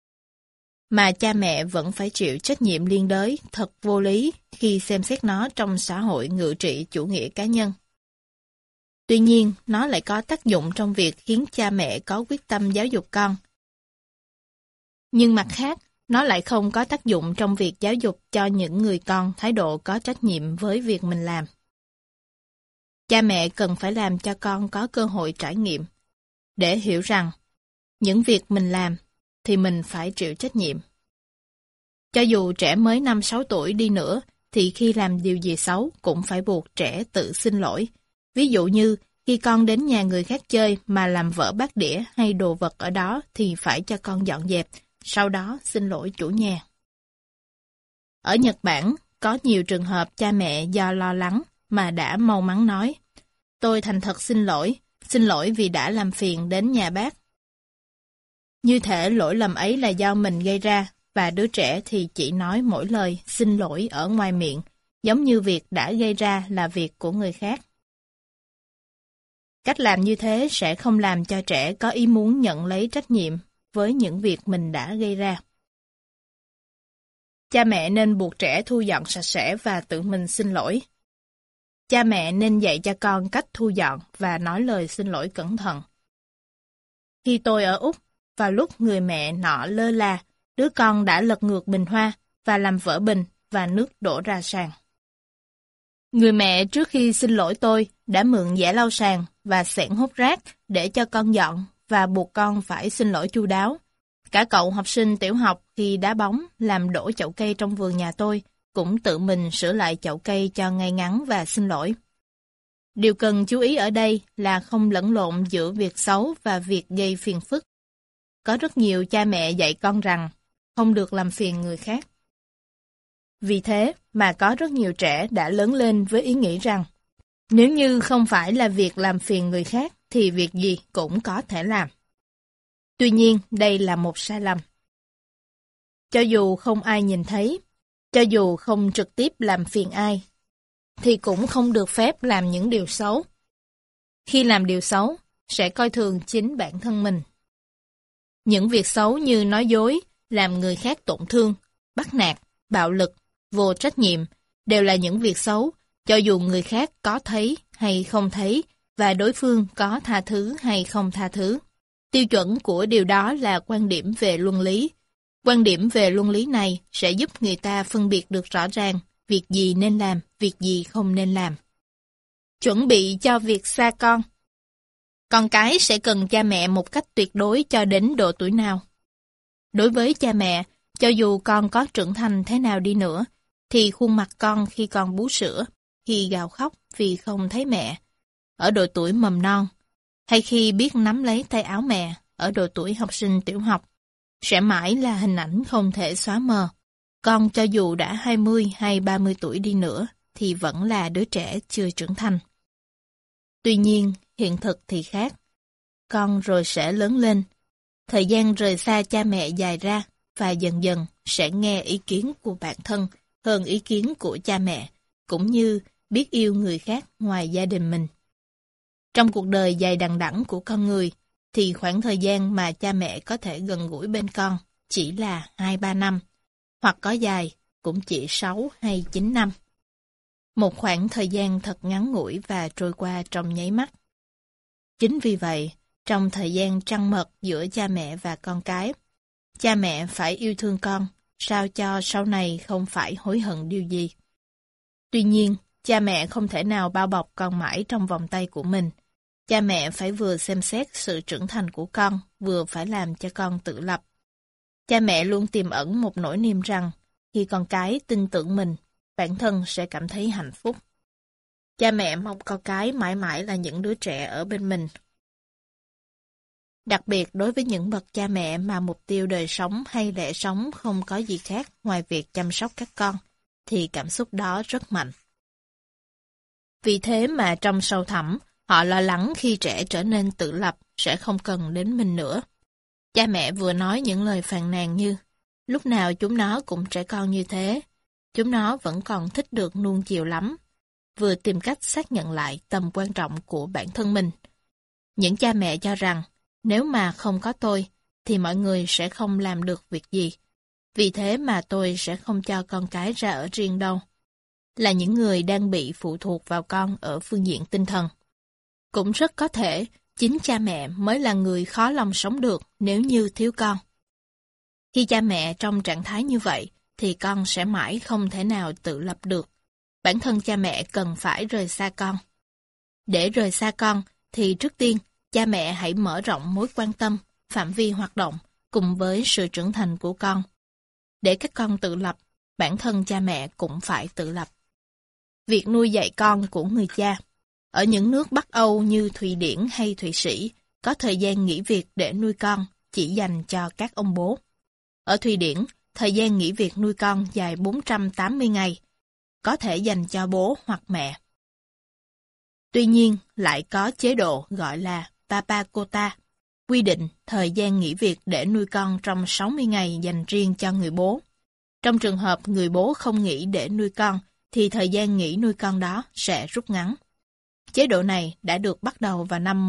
mà cha mẹ vẫn phải chịu trách nhiệm liên đới thật vô lý khi xem xét nó trong xã hội ngự trị chủ nghĩa cá nhân. Tuy nhiên, nó lại có tác dụng trong việc khiến cha mẹ có quyết tâm giáo dục con. Nhưng mặt khác, nó lại không có tác dụng trong việc giáo dục cho những người con thái độ có trách nhiệm với việc mình làm. Cha mẹ cần phải làm cho con có cơ hội trải nghiệm, để hiểu rằng những việc mình làm thì mình phải chịu trách nhiệm. Cho dù trẻ mới 5-6 tuổi đi nữa, thì khi làm điều gì xấu cũng phải buộc trẻ tự xin lỗi. Ví dụ như khi con đến nhà người khác chơi mà làm vỡ bát đĩa hay đồ vật ở đó thì phải cho con dọn dẹp, sau đó xin lỗi chủ nhà. Ở Nhật Bản, có nhiều trường hợp cha mẹ do lo lắng mà đã mau mắn nói: "Tôi thành thật xin lỗi vì đã làm phiền đến nhà bác." Như thể lỗi lầm ấy là do mình gây ra, và đứa trẻ thì chỉ nói mỗi lời xin lỗi ở ngoài miệng, giống như việc đã gây ra là việc của người khác. Cách làm như thế sẽ không làm cho trẻ có ý muốn nhận lấy trách nhiệm với những việc mình đã gây ra. Cha mẹ nên buộc trẻ thu dọn sạch sẽ và tự mình xin lỗi. Cha mẹ nên dạy cho con cách thu dọn và nói lời xin lỗi cẩn thận. Khi tôi ở Úc, vào lúc người mẹ nọ lơ là, đứa con đã lật ngược bình hoa và làm vỡ bình và nước đổ ra sàn. Người mẹ trước khi xin lỗi tôi đã mượn giẻ lau sàn và xẻng hút rác để cho con dọn và buộc con phải xin lỗi chu đáo. Cả cậu học sinh tiểu học khi đá bóng làm đổ chậu cây trong vườn nhà tôi cũng tự mình sửa lại chậu cây cho ngay ngắn và xin lỗi. Điều cần chú ý ở đây là không lẫn lộn giữa việc xấu và việc gây phiền phức. Có rất nhiều cha mẹ dạy con rằng không được làm phiền người khác. Vì thế mà có rất nhiều trẻ đã lớn lên với ý nghĩ rằng nếu như không phải là việc làm phiền người khác thì việc gì cũng có thể làm. Tuy nhiên, đây là một sai lầm. Cho dù không ai nhìn thấy, cho dù không trực tiếp làm phiền ai, thì cũng không được phép làm những điều xấu. Khi làm điều xấu, sẽ coi thường chính bản thân mình. Những việc xấu như nói dối, làm người khác tổn thương, bắt nạt, bạo lực, vô trách nhiệm đều là những việc xấu, cho dù người khác có thấy hay không thấy và đối phương có tha thứ hay không tha thứ. Tiêu chuẩn của điều đó là quan điểm về luân lý. Quan điểm về luân lý này sẽ giúp người ta phân biệt được rõ ràng việc gì nên làm, việc gì không nên làm. Chuẩn bị cho việc xa con. Con cái sẽ cần cha mẹ một cách tuyệt đối cho đến độ tuổi nào. Đối với cha mẹ, cho dù con có trưởng thành thế nào đi nữa, thì khuôn mặt con khi con bú sữa, khi gào khóc vì không thấy mẹ, ở độ tuổi mầm non, hay khi biết nắm lấy tay áo mẹ ở độ tuổi học sinh tiểu học, sẽ mãi là hình ảnh không thể xóa mờ. Con cho dù đã 20 hay 30 tuổi đi nữa, thì vẫn là đứa trẻ chưa trưởng thành. Tuy nhiên, hiện thực thì khác. Con rồi sẽ lớn lên. Thời gian rời xa cha mẹ dài ra và dần dần sẽ nghe ý kiến của bản thân hơn ý kiến của cha mẹ, cũng như biết yêu người khác ngoài gia đình mình. Trong cuộc đời dài đằng đẵng của con người, thì khoảng thời gian mà cha mẹ có thể gần gũi bên con chỉ là 2-3 năm, hoặc có dài cũng chỉ 6 hay 9 năm. Một khoảng thời gian thật ngắn ngủi và trôi qua trong nháy mắt. Chính vì vậy, trong thời gian trăng mật giữa cha mẹ và con cái, cha mẹ phải yêu thương con, sao cho sau này không phải hối hận điều gì. Tuy nhiên, cha mẹ không thể nào bao bọc con mãi trong vòng tay của mình. Cha mẹ phải vừa xem xét sự trưởng thành của con, vừa phải làm cho con tự lập. Cha mẹ luôn tiềm ẩn một nỗi niềm rằng, khi con cái tin tưởng mình, bản thân sẽ cảm thấy hạnh phúc. Cha mẹ mong con cái mãi mãi là những đứa trẻ ở bên mình. Đặc biệt đối với những bậc cha mẹ mà mục tiêu đời sống hay lẽ sống không có gì khác ngoài việc chăm sóc các con, thì cảm xúc đó rất mạnh. Vì thế mà trong sâu thẳm, họ lo lắng khi trẻ trở nên tự lập sẽ không cần đến mình nữa. Cha mẹ vừa nói những lời phàn nàn như, lúc nào chúng nó cũng trẻ con như thế, chúng nó vẫn còn thích được nuông chiều lắm, vừa tìm cách xác nhận lại tầm quan trọng của bản thân mình. Những cha mẹ cho rằng, nếu mà không có tôi, thì mọi người sẽ không làm được việc gì. Vì thế mà tôi sẽ không cho con cái ra ở riêng đâu. Là những người đang bị phụ thuộc vào con ở phương diện tinh thần. Cũng rất có thể, chính cha mẹ mới là người khó lòng sống được nếu như thiếu con. Khi cha mẹ trong trạng thái như vậy, thì con sẽ mãi không thể nào tự lập được. Bản thân cha mẹ cần phải rời xa con. Để rời xa con, thì trước tiên, cha mẹ hãy mở rộng mối quan tâm, phạm vi hoạt động, cùng với sự trưởng thành của con. Để các con tự lập, bản thân cha mẹ cũng phải tự lập. Việc nuôi dạy con của người cha. Ở những nước Bắc Âu như Thụy Điển hay Thụy Sĩ, có thời gian nghỉ việc để nuôi con chỉ dành cho các ông bố. Ở Thụy Điển, thời gian nghỉ việc nuôi con dài 480 ngày, có thể dành cho bố hoặc mẹ. Tuy nhiên, lại có chế độ gọi là Papa Quota, quy định thời gian nghỉ việc để nuôi con trong 60 ngày dành riêng cho người bố. Trong trường hợp người bố không nghỉ để nuôi con, thì thời gian nghỉ nuôi con đó sẽ rút ngắn. Chế độ này đã được bắt đầu vào năm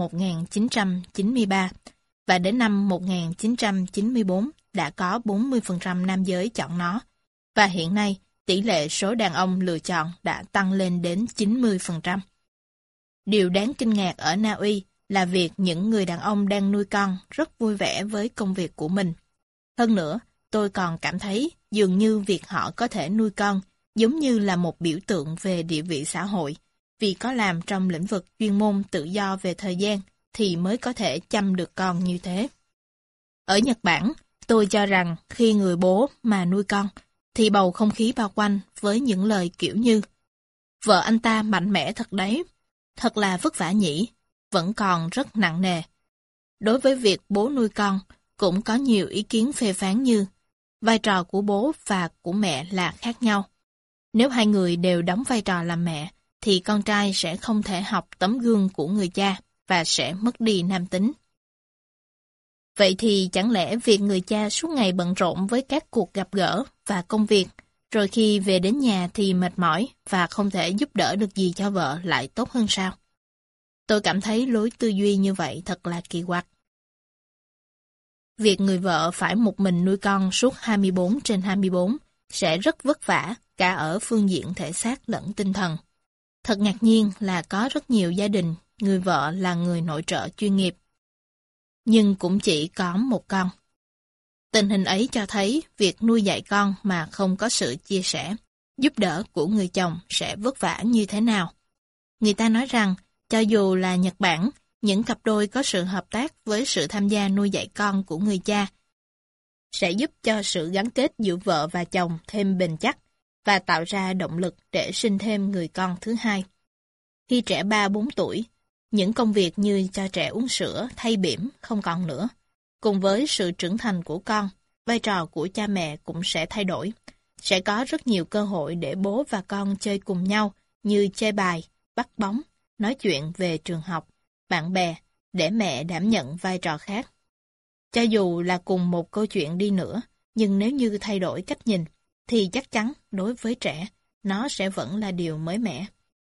1993, và đến năm 1994 đã có 40% nam giới chọn nó, và hiện nay tỷ lệ số đàn ông lựa chọn đã tăng lên đến 90%. Điều đáng kinh ngạc ở Na Uy là việc những người đàn ông đang nuôi con rất vui vẻ với công việc của mình. Hơn nữa, tôi còn cảm thấy dường như việc họ có thể nuôi con giống như là một biểu tượng về địa vị xã hội, vì có làm trong lĩnh vực chuyên môn tự do về thời gian thì mới có thể chăm được con như thế. Ở Nhật Bản, tôi cho rằng khi người bố mà nuôi con, thì bầu không khí bao quanh với những lời kiểu như "Vợ anh ta mạnh mẽ thật đấy, thật là vất vả nhỉ", vẫn còn rất nặng nề. Đối với việc bố nuôi con, cũng có nhiều ý kiến phê phán như vai trò của bố và của mẹ là khác nhau. Nếu hai người đều đóng vai trò làm mẹ, thì con trai sẽ không thể học tấm gương của người cha và sẽ mất đi nam tính. Vậy thì chẳng lẽ việc người cha suốt ngày bận rộn với các cuộc gặp gỡ và công việc, rồi khi về đến nhà thì mệt mỏi và không thể giúp đỡ được gì cho vợ lại tốt hơn sao? Tôi cảm thấy lối tư duy như vậy thật là kỳ quặc. Việc người vợ phải một mình nuôi con suốt 24/24 sẽ rất vất vả cả ở phương diện thể xác lẫn tinh thần. Thật ngạc nhiên là có rất nhiều gia đình người vợ là người nội trợ chuyên nghiệp, nhưng cũng chỉ có một con. Tình hình ấy cho thấy việc nuôi dạy con mà không có sự chia sẻ, giúp đỡ của người chồng sẽ vất vả như thế nào. Người ta nói rằng, cho dù là Nhật Bản, những cặp đôi có sự hợp tác với sự tham gia nuôi dạy con của người cha sẽ giúp cho sự gắn kết giữa vợ và chồng thêm bền chắc và tạo ra động lực để sinh thêm người con thứ hai. Khi trẻ 3-4 tuổi, những công việc như cho trẻ uống sữa, thay bỉm không còn nữa. Cùng với sự trưởng thành của con, vai trò của cha mẹ cũng sẽ thay đổi. Sẽ có rất nhiều cơ hội để bố và con chơi cùng nhau như chơi bài, bắt bóng, nói chuyện về trường học, bạn bè, để mẹ đảm nhận vai trò khác. Cho dù là cùng một câu chuyện đi nữa, nhưng nếu như thay đổi cách nhìn, thì chắc chắn đối với trẻ, nó sẽ vẫn là điều mới mẻ.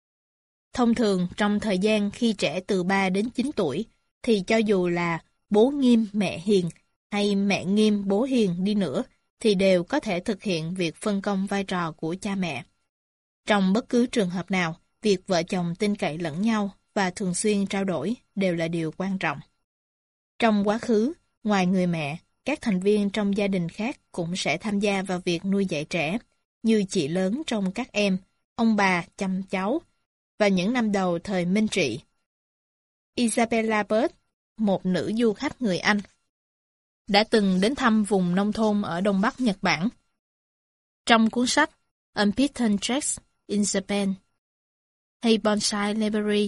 Thông thường, trong thời gian khi trẻ từ 3 đến 9 tuổi, thì cho dù là bố nghiêm mẹ hiền hay mẹ nghiêm bố hiền đi nữa, thì đều có thể thực hiện việc phân công vai trò của cha mẹ. Trong bất cứ trường hợp nào, việc vợ chồng tin cậy lẫn nhau và thường xuyên trao đổi đều là điều quan trọng. Trong quá khứ, ngoài người mẹ, các thành viên trong gia đình khác cũng sẽ tham gia vào việc nuôi dạy trẻ, như chị lớn trong các em, ông bà chăm cháu. Vào những năm đầu thời Minh Trị, Isabella Bird, một nữ du khách người Anh, đã từng đến thăm vùng nông thôn ở Đông Bắc Nhật Bản. Trong cuốn sách Unbeaten Tracks in Japan hay Bonsai Library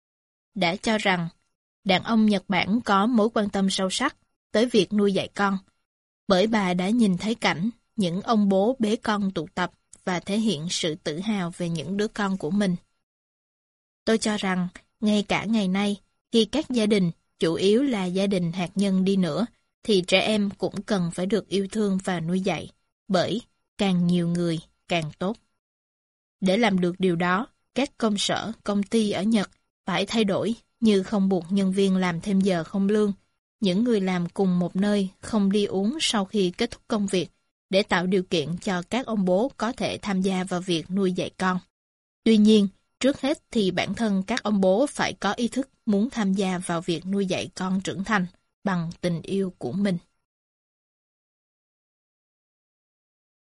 đã cho rằng đàn ông Nhật Bản có mối quan tâm sâu sắc tới việc nuôi dạy con, bởi bà đã nhìn thấy cảnh những ông bố bế con tụ tập và thể hiện sự tự hào về những đứa con của mình. Tôi cho rằng, ngay cả ngày nay, khi các gia đình, chủ yếu là gia đình hạt nhân đi nữa, thì trẻ em cũng cần phải được yêu thương và nuôi dạy, bởi càng nhiều người càng tốt. Để làm được điều đó, các công sở, công ty ở Nhật phải thay đổi như không buộc nhân viên làm thêm giờ không lương, những người làm cùng một nơi không đi uống sau khi kết thúc công việc, để tạo điều kiện cho các ông bố có thể tham gia vào việc nuôi dạy con. Tuy nhiên, trước hết thì bản thân các ông bố phải có ý thức muốn tham gia vào việc nuôi dạy con trưởng thành bằng tình yêu của mình.